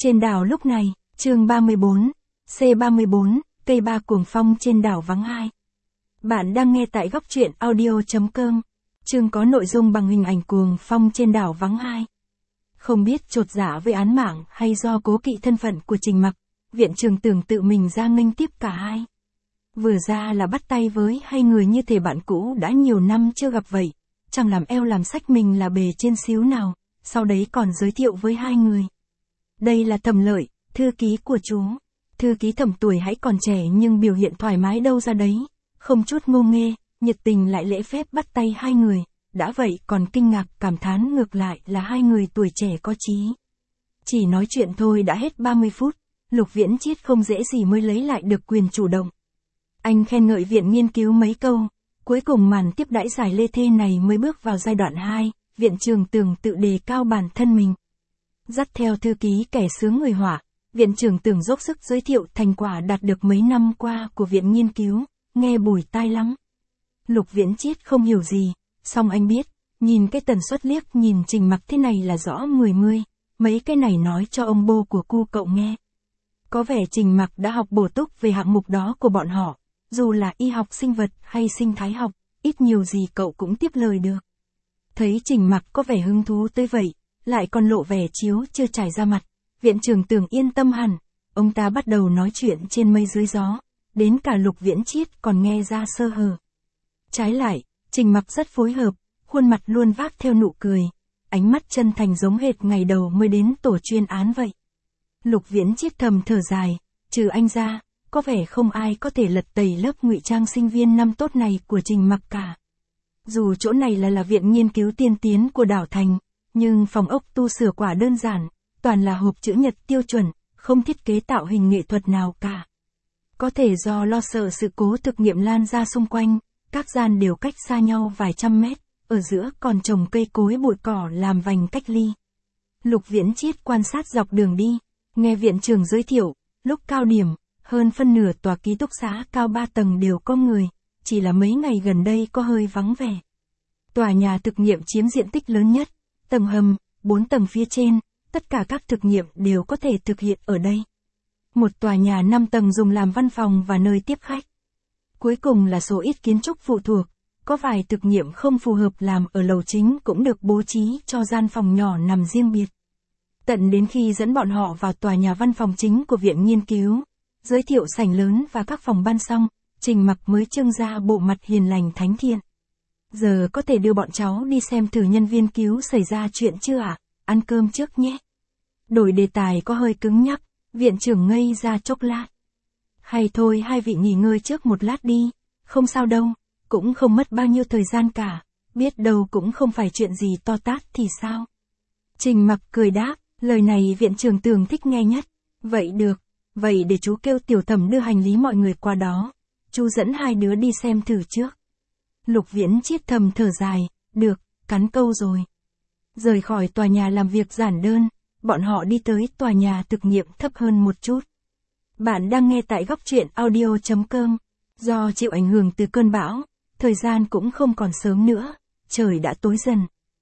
Trên đảo lúc này, chương 34, C34, cây ba cuồng phong trên đảo vắng ai. Bạn đang nghe tại góc truyện audio.com. Chương có nội dung bằng hình ảnh cuồng phong trên đảo vắng ai. Không biết chột dạ với án mạng hay do cố kỵ thân phận của Trình Mặc, viện trưởng tưởng tự mình ra nghênh tiếp cả hai. Vừa ra là bắt tay với hai người như thể bạn cũ đã nhiều năm chưa gặp vậy, chẳng làm eo làm sách mình là bề trên xíu nào, sau đấy còn giới thiệu với hai người. Đây là Thẩm Lợi, thư ký của chú. Thư ký Thẩm tuổi hãy còn trẻ nhưng biểu hiện thoải mái đâu ra đấy, không chút ngô nghê, nhiệt tình lại lễ phép bắt tay hai người, đã vậy còn kinh ngạc cảm thán ngược lại là hai người tuổi trẻ có chí. Chỉ nói chuyện thôi đã hết 30 phút, Lục Viễn Chiết không dễ gì mới lấy lại được quyền chủ động. Anh khen ngợi viện nghiên cứu mấy câu, cuối cùng màn tiếp đãi giải lê thê này mới bước vào giai đoạn 2, viện trưởng Tưởng tự đề cao bản thân mình. Dắt theo thư ký kẻ sướng người họa, viện trưởng Tưởng dốc sức giới thiệu thành quả đạt được mấy năm qua của viện nghiên cứu, nghe bùi tai lắm. Lục Viễn Chiết không hiểu gì, song anh biết, nhìn cái tần suất liếc nhìn Trình Mặc thế này là rõ 10, mấy cái này nói cho ông bô của cu cậu nghe. Có vẻ Trình Mặc đã học bổ túc về hạng mục đó của bọn họ, dù là y học sinh vật hay sinh thái học, ít nhiều gì cậu cũng tiếp lời được. Thấy Trình Mặc có vẻ hứng thú tới vậy, lại còn lộ vẻ chiếu chưa trải ra mặt, viện trưởng Tưởng yên tâm hẳn, ông ta bắt đầu nói chuyện trên mây dưới gió, đến cả Lục Viễn Chiết còn nghe ra sơ hở. Trái lại, Trình Mặc rất phối hợp, khuôn mặt luôn vác theo nụ cười, ánh mắt chân thành giống hệt ngày đầu mới đến tổ chuyên án vậy. Lục Viễn Chiết thầm thở dài, trừ anh ra, có vẻ không ai có thể lật tẩy lớp ngụy trang sinh viên năm tốt này của Trình Mặc cả. Dù chỗ này là viện nghiên cứu tiên tiến của đảo thành, nhưng phòng ốc tu sửa quả đơn giản, toàn là hộp chữ nhật tiêu chuẩn, không thiết kế tạo hình nghệ thuật nào cả. Có thể do lo sợ sự cố thực nghiệm lan ra xung quanh, các gian đều cách xa nhau vài trăm mét, ở giữa còn trồng cây cối bụi cỏ làm vành cách ly. Lục Viễn Chiết quan sát dọc đường đi, nghe viện trưởng giới thiệu, lúc cao điểm, hơn phân nửa tòa ký túc xá cao 3 tầng đều có người, chỉ là mấy ngày gần đây có hơi vắng vẻ. Tòa nhà thực nghiệm chiếm diện tích lớn nhất, tầng hầm, 4 tầng phía trên, tất cả các thực nghiệm đều có thể thực hiện ở đây. Một tòa nhà 5 tầng dùng làm văn phòng và nơi tiếp khách. Cuối cùng là số ít kiến trúc phụ thuộc, có vài thực nghiệm không phù hợp làm ở lầu chính cũng được bố trí cho gian phòng nhỏ nằm riêng biệt. Tận đến khi dẫn bọn họ vào tòa nhà văn phòng chính của viện nghiên cứu, giới thiệu sảnh lớn và các phòng ban xong, Trình Mặc mới trưng ra bộ mặt hiền lành thánh thiện. Giờ có thể đưa bọn cháu đi xem thử nhân viên cứu xảy ra chuyện chưa ạ? Ăn cơm trước nhé. Đổi đề tài có hơi cứng nhắc, viện trưởng ngây ra chốc lát. Hay thôi hai vị nghỉ ngơi trước một lát đi, không sao đâu, cũng không mất bao nhiêu thời gian cả, biết đâu cũng không phải chuyện gì to tát thì sao. Trình Mặc cười đáp, lời này viện trưởng Tưởng thích nghe nhất. Vậy được, vậy để chú kêu Tiểu Thẩm đưa hành lý mọi người qua đó, chú dẫn hai đứa đi xem thử trước. Lục Viễn Chiết thầm thở dài, được, cắn câu rồi. Rời khỏi tòa nhà làm việc giản đơn, bọn họ đi tới tòa nhà thực nghiệm thấp hơn một chút. Bạn đang nghe tại góc truyện audio.com. Do chịu ảnh hưởng từ cơn bão, thời gian cũng không còn sớm nữa, trời đã tối dần.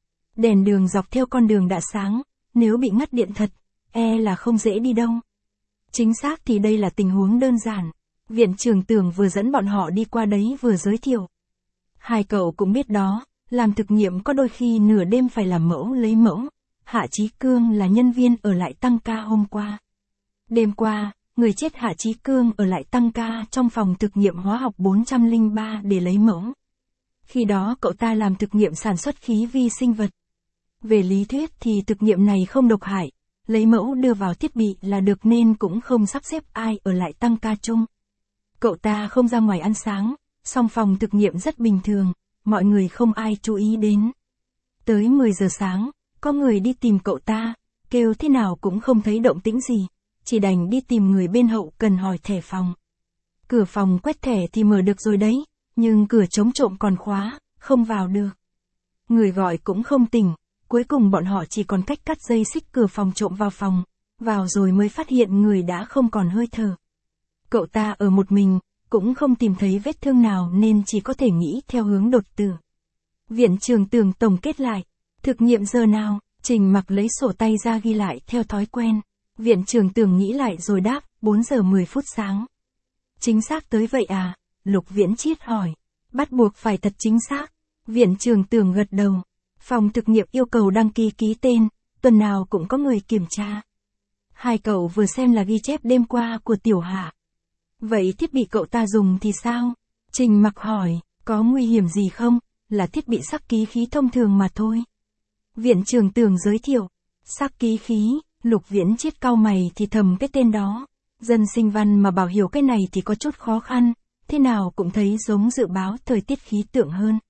Đèn đường dọc theo con đường đã sáng, nếu bị ngắt điện thật, là không dễ đi đâu. Chính xác thì đây là tình huống đơn giản, viện trưởng Tưởng vừa dẫn bọn họ đi qua đấy vừa giới thiệu. Hai cậu cũng biết đó, làm thực nghiệm có đôi khi nửa đêm phải làm mẫu lấy mẫu. Hạ Chí Cương là nhân viên ở lại tăng ca hôm qua. Đêm qua, người chết Hạ Chí Cương ở lại tăng ca trong phòng thực nghiệm hóa học 403 để lấy mẫu. Khi đó cậu ta làm thực nghiệm sản xuất khí vi sinh vật. Về lý thuyết thì thực nghiệm này không độc hại, lấy mẫu đưa vào thiết bị là được nên cũng không sắp xếp ai ở lại tăng ca chung. Cậu ta không ra ngoài ăn sáng, song phòng thực nghiệm rất bình thường, mọi người không ai chú ý đến. Tới 10 giờ sáng, có người đi tìm cậu ta, kêu thế nào cũng không thấy động tĩnh gì, chỉ đành đi tìm người bên hậu cần hỏi thẻ phòng. Cửa phòng quét thẻ thì mở được rồi đấy, nhưng cửa chống trộm còn khóa, không vào được. Người gọi cũng không tỉnh, cuối cùng bọn họ chỉ còn cách cắt dây xích cửa phòng trộm vào phòng, vào rồi mới phát hiện người đã không còn hơi thở. Cậu ta ở một mình, cũng không tìm thấy vết thương nào nên chỉ có thể nghĩ theo hướng đột tử. Viện trưởng Tưởng tổng kết lại, thực nghiệm giờ nào, Trình Mặc lấy sổ tay ra ghi lại theo thói quen. Viện trưởng Tường nghĩ lại rồi đáp, 4 giờ 10 phút sáng. Chính xác tới vậy à? Lục Viễn Chiết hỏi. Bắt buộc phải thật chính xác. Viện trưởng Tường gật đầu. Phòng thực nghiệm yêu cầu đăng ký ký tên, tuần nào cũng có người kiểm tra. Hai cậu vừa xem là ghi chép đêm qua của Tiểu Hạ. Vậy thiết bị cậu ta dùng thì sao? Trình Mặc hỏi, có nguy hiểm gì không? Là thiết bị sắc ký khí thông thường mà thôi. Viện trưởng Tường giới thiệu. Sắc ký khí, Lục Viễn Chiết cau mày thì thầm cái tên đó. Dân sinh văn mà bảo hiểu cái này thì có chút khó khăn, thế nào cũng thấy giống dự báo thời tiết khí tượng hơn.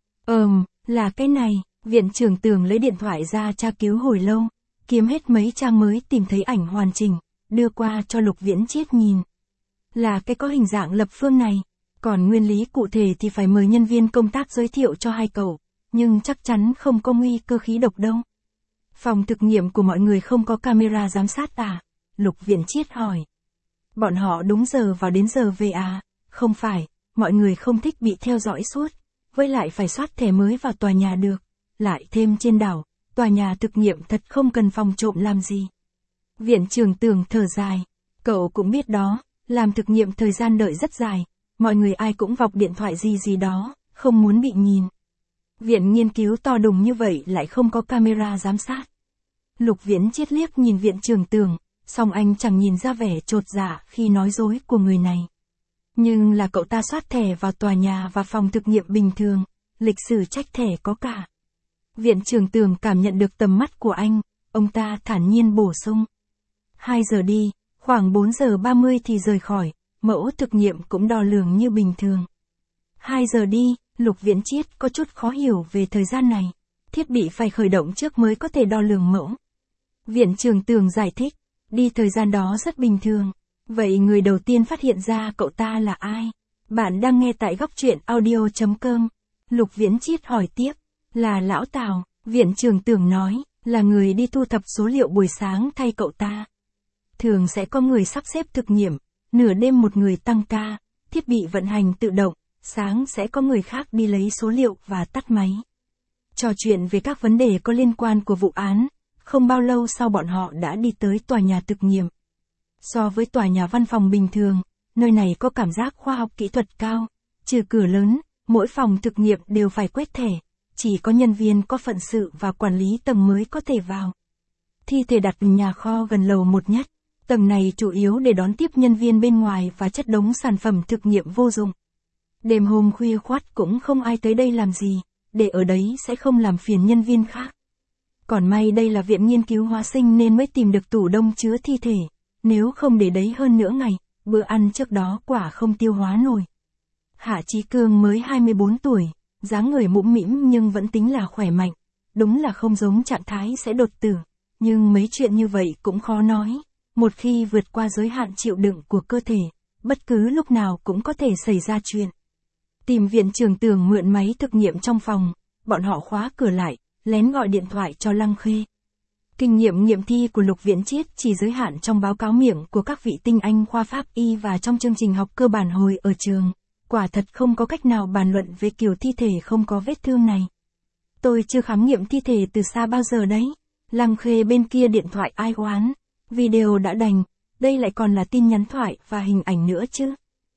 Là cái này, Viện trưởng Tường lấy điện thoại ra tra cứu hồi lâu, kiếm hết mấy trang mới tìm thấy ảnh hoàn chỉnh, đưa qua cho Lục Viễn Chiết nhìn. Là cái có hình dạng lập phương này, còn nguyên lý cụ thể thì phải mời nhân viên công tác giới thiệu cho hai cậu, nhưng chắc chắn không có nguy cơ khí độc đâu. Phòng thực nghiệm của mọi người không có camera giám sát à? Lục Viễn Chiết hỏi. Bọn họ đúng giờ vào đến giờ về à? Không phải, mọi người không thích bị theo dõi suốt, với lại phải soát thẻ mới vào tòa nhà được. Lại thêm trên đảo, tòa nhà thực nghiệm thật không cần phòng trộm làm gì. Viện trưởng Tường thở dài. Cậu cũng biết đó, làm thực nghiệm thời gian đợi rất dài, mọi người ai cũng vọc điện thoại gì đó, không muốn bị nhìn. Viện nghiên cứu to đùng như vậy lại không có camera giám sát. Lục Viễn Chiết liếc nhìn viện trưởng Tường, song anh chẳng nhìn ra vẻ chột dạ khi nói dối của người này. Nhưng là cậu ta soát thẻ vào tòa nhà và phòng thực nghiệm bình thường, lịch sử trách thẻ có cả. Viện trưởng Tường cảm nhận được tầm mắt của anh, ông ta thản nhiên bổ sung. 2 giờ đi, khoảng 4 giờ 30 thì rời khỏi, mẫu thực nghiệm cũng đo lường như bình thường. 2 giờ đi, Lục Viễn Chiết có chút khó hiểu về thời gian này. Thiết bị phải khởi động trước mới có thể đo lường mẫu. Viện trưởng Tường giải thích, đi thời gian đó rất bình thường. Vậy người đầu tiên phát hiện ra cậu ta là ai? Bạn đang nghe tại góc truyện audio.com. Lục Viễn Chiết hỏi tiếp, là Lão Tào, viện trưởng Tường nói, là người đi thu thập số liệu buổi sáng thay cậu ta. Thường sẽ có người sắp xếp thực nghiệm, nửa đêm một người tăng ca, thiết bị vận hành tự động, sáng sẽ có người khác đi lấy số liệu và tắt máy. Trò chuyện về các vấn đề có liên quan của vụ án, không bao lâu sau bọn họ đã đi tới tòa nhà thực nghiệm. So với tòa nhà văn phòng bình thường, nơi này có cảm giác khoa học kỹ thuật cao, trừ cửa lớn, mỗi phòng thực nghiệm đều phải quét thẻ, chỉ có nhân viên có phận sự và quản lý tầng mới có thể vào. Thi thể đặt nhà kho gần lầu 1 nhất, tầng này chủ yếu để đón tiếp nhân viên bên ngoài và chất đống sản phẩm thực nghiệm vô dụng. Đêm hôm khuya khoắt cũng không ai tới đây làm gì, để ở đấy sẽ không làm phiền nhân viên khác. Còn may đây là viện nghiên cứu hóa sinh nên mới tìm được tủ đông chứa thi thể, nếu không để đấy hơn nửa ngày, bữa ăn trước đó quả không tiêu hóa nổi. Hạ Chí Cương mới 24 tuổi, dáng người mũm mĩm nhưng vẫn tính là khỏe mạnh, đúng là không giống trạng thái sẽ đột tử, nhưng mấy chuyện như vậy cũng khó nói, một khi vượt qua giới hạn chịu đựng của cơ thể, bất cứ lúc nào cũng có thể xảy ra chuyện. Tìm viện trưởng Tường mượn máy thực nghiệm trong phòng, bọn họ khóa cửa lại, lén gọi điện thoại cho Lăng Khê. Kinh nghiệm nghiệm thi của Lục Viễn Chiết chỉ giới hạn trong báo cáo miệng của các vị tinh anh khoa pháp y và trong chương trình học cơ bản hồi ở trường. Quả thật không có cách nào bàn luận về kiểu thi thể không có vết thương này. Tôi chưa khám nghiệm thi thể từ xa bao giờ đấy. Lăng Khê bên kia điện thoại ai oán. Video đã đành, đây lại còn là tin nhắn thoại và hình ảnh nữa chứ.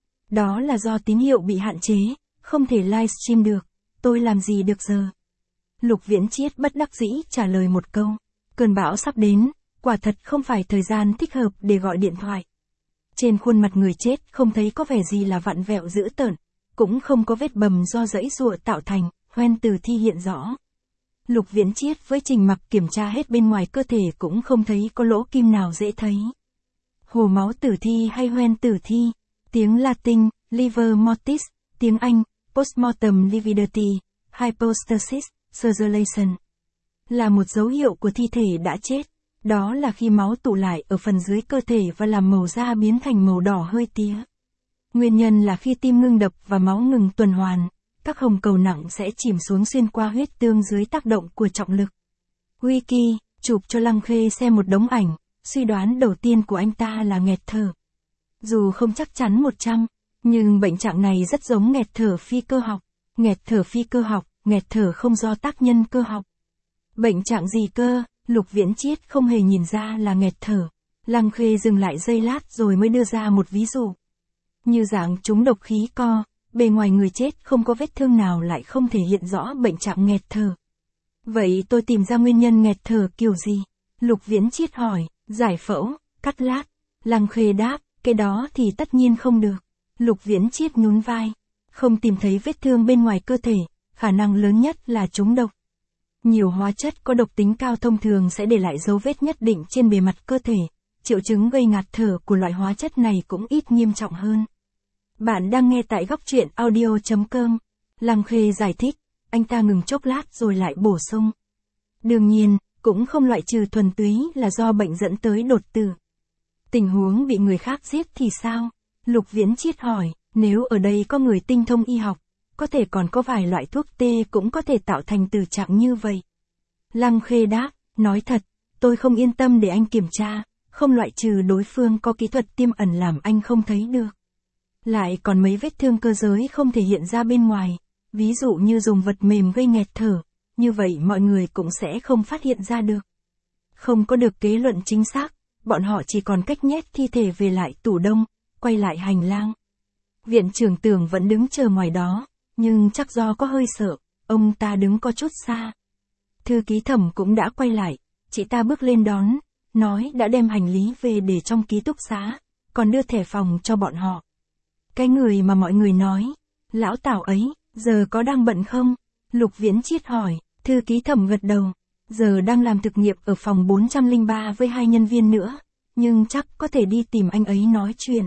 Đó là do tín hiệu bị hạn chế, không thể livestream được. Tôi làm gì được giờ? Lục Viễn Chiết bất đắc dĩ trả lời một câu. Cơn bão sắp đến, quả thật không phải thời gian thích hợp để gọi điện thoại. Trên khuôn mặt người chết không thấy có vẻ gì là vặn vẹo dữ tợn, cũng không có vết bầm do giãy giụa tạo thành, hoen tử thi hiện rõ. Lục Viễn Chiết với Trình Mặc kiểm tra hết bên ngoài cơ thể cũng không thấy có lỗ kim nào dễ thấy. Hồ máu tử thi hay hoen tử thi, tiếng Latin, liver mortis, tiếng Anh, postmortem lividity, hypostasis, circulation, là một dấu hiệu của thi thể đã chết. Đó là khi máu tụ lại ở phần dưới cơ thể và làm màu da biến thành màu đỏ hơi tía. Nguyên nhân là khi tim ngưng đập và máu ngừng tuần hoàn, các hồng cầu nặng sẽ chìm xuống xuyên qua huyết tương dưới tác động của trọng lực. Wiki, chụp cho Lăng Khê xem một đống ảnh, suy đoán đầu tiên của anh ta là nghẹt thở. Dù không chắc chắn 100, nhưng bệnh trạng này rất giống nghẹt thở phi cơ học. Nghẹt thở phi cơ học, nghẹt thở không do tác nhân cơ học. Bệnh trạng gì cơ? Lục Viễn Chiết không hề nhìn ra là nghẹt thở. Lăng Khê dừng lại giây lát rồi mới đưa ra một ví dụ. Như dạng trúng độc khí co, bề ngoài người chết không có vết thương nào lại không thể hiện rõ bệnh trạng nghẹt thở. Vậy tôi tìm ra nguyên nhân nghẹt thở kiểu gì? Lục Viễn Chiết hỏi, giải phẫu, cắt lát. Lăng Khê đáp, cái đó thì tất nhiên không được. Lục Viễn Chiết nhún vai, không tìm thấy vết thương bên ngoài cơ thể, khả năng lớn nhất là trúng độc. Nhiều hóa chất có độc tính cao thông thường sẽ để lại dấu vết nhất định trên bề mặt cơ thể, triệu chứng gây ngạt thở của loại hóa chất này cũng ít nghiêm trọng hơn. Bạn đang nghe tại góc truyện audio.com. Lăng Khê giải thích, anh ta ngừng chốc lát rồi lại bổ sung. Đương nhiên, cũng không loại trừ thuần túy là do bệnh dẫn tới đột tử. Tình huống bị người khác giết thì sao? Lục Viễn Chiết hỏi, nếu ở đây có người tinh thông y học, có thể còn có vài loại thuốc tê cũng có thể tạo thành tình trạng như vậy. Lăng Khê đáp, nói thật, tôi không yên tâm để anh kiểm tra, không loại trừ đối phương có kỹ thuật tiêm ẩn làm anh không thấy được. Lại còn mấy vết thương cơ giới không thể hiện ra bên ngoài, ví dụ như dùng vật mềm gây nghẹt thở, như vậy mọi người cũng sẽ không phát hiện ra được. Không có được kết luận chính xác, bọn họ chỉ còn cách nhét thi thể về lại tủ đông, quay lại hành lang. Viện trưởng Tưởng vẫn đứng chờ ngoài đó, nhưng chắc do có hơi sợ, ông ta đứng có chút xa. Thư ký Thẩm cũng đã quay lại, chị ta bước lên đón, nói đã đem hành lý về để trong ký túc xá, còn đưa thẻ phòng cho bọn họ. Cái người mà mọi người nói, lão Tào ấy, giờ có đang bận không? Lục Viễn Chiết hỏi, thư ký Thẩm gật đầu, giờ đang làm thực nghiệm ở phòng 403 với 2 nhân viên nữa, nhưng chắc có thể đi tìm anh ấy nói chuyện.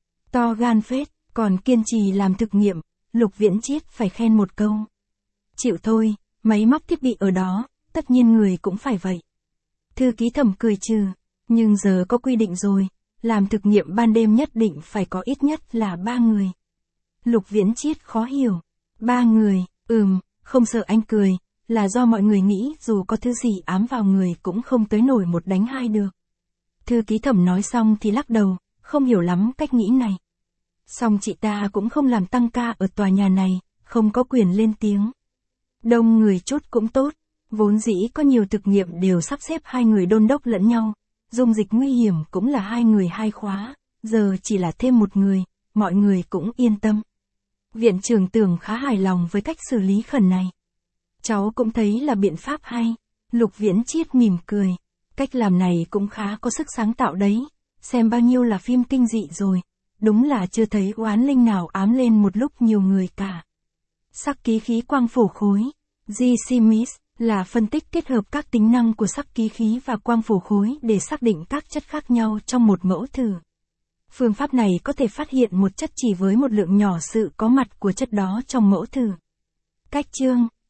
To gan phết, còn kiên trì làm thực nghiệm, Lục Viễn Chiết phải khen một câu. Chịu thôi, máy móc thiết bị ở đó, tất nhiên người cũng phải vậy. Thư ký Thẩm cười trừ, nhưng giờ có quy định rồi, làm thực nghiệm ban đêm nhất định phải có ít nhất là 3 người. Lục Viễn Chiết khó hiểu, 3 người, không sợ anh cười, là do mọi người nghĩ dù có thứ gì ám vào người cũng không tới nổi một đánh hai được. Thư ký Thẩm nói xong thì lắc đầu, không hiểu lắm cách nghĩ này. Song chị ta cũng không làm tăng ca ở tòa nhà này, không có quyền lên tiếng. Đông người chút cũng tốt, vốn dĩ có nhiều thực nghiệm đều sắp xếp 2 người đôn đốc lẫn nhau, dung dịch nguy hiểm cũng là 2 người 2 khóa, giờ chỉ là thêm 1 người, mọi người cũng yên tâm. Viện trưởng Tưởng khá hài lòng với cách xử lý khẩn này. Cháu cũng thấy là biện pháp hay. Lục Viễn Chiết mỉm cười. Cách làm này cũng khá có sức sáng tạo đấy. Xem bao nhiêu là phim kinh dị rồi. Đúng là chưa thấy oán linh nào ám lên một lúc nhiều người cả. Sắc ký khí quang phổ khối. GC-MIS là phân tích kết hợp các tính năng của sắc ký khí và quang phổ khối để xác định các chất khác nhau trong một mẫu thử. Phương pháp này có thể phát hiện một chất chỉ với một lượng nhỏ sự có mặt của chất đó trong mẫu thử. Cách chương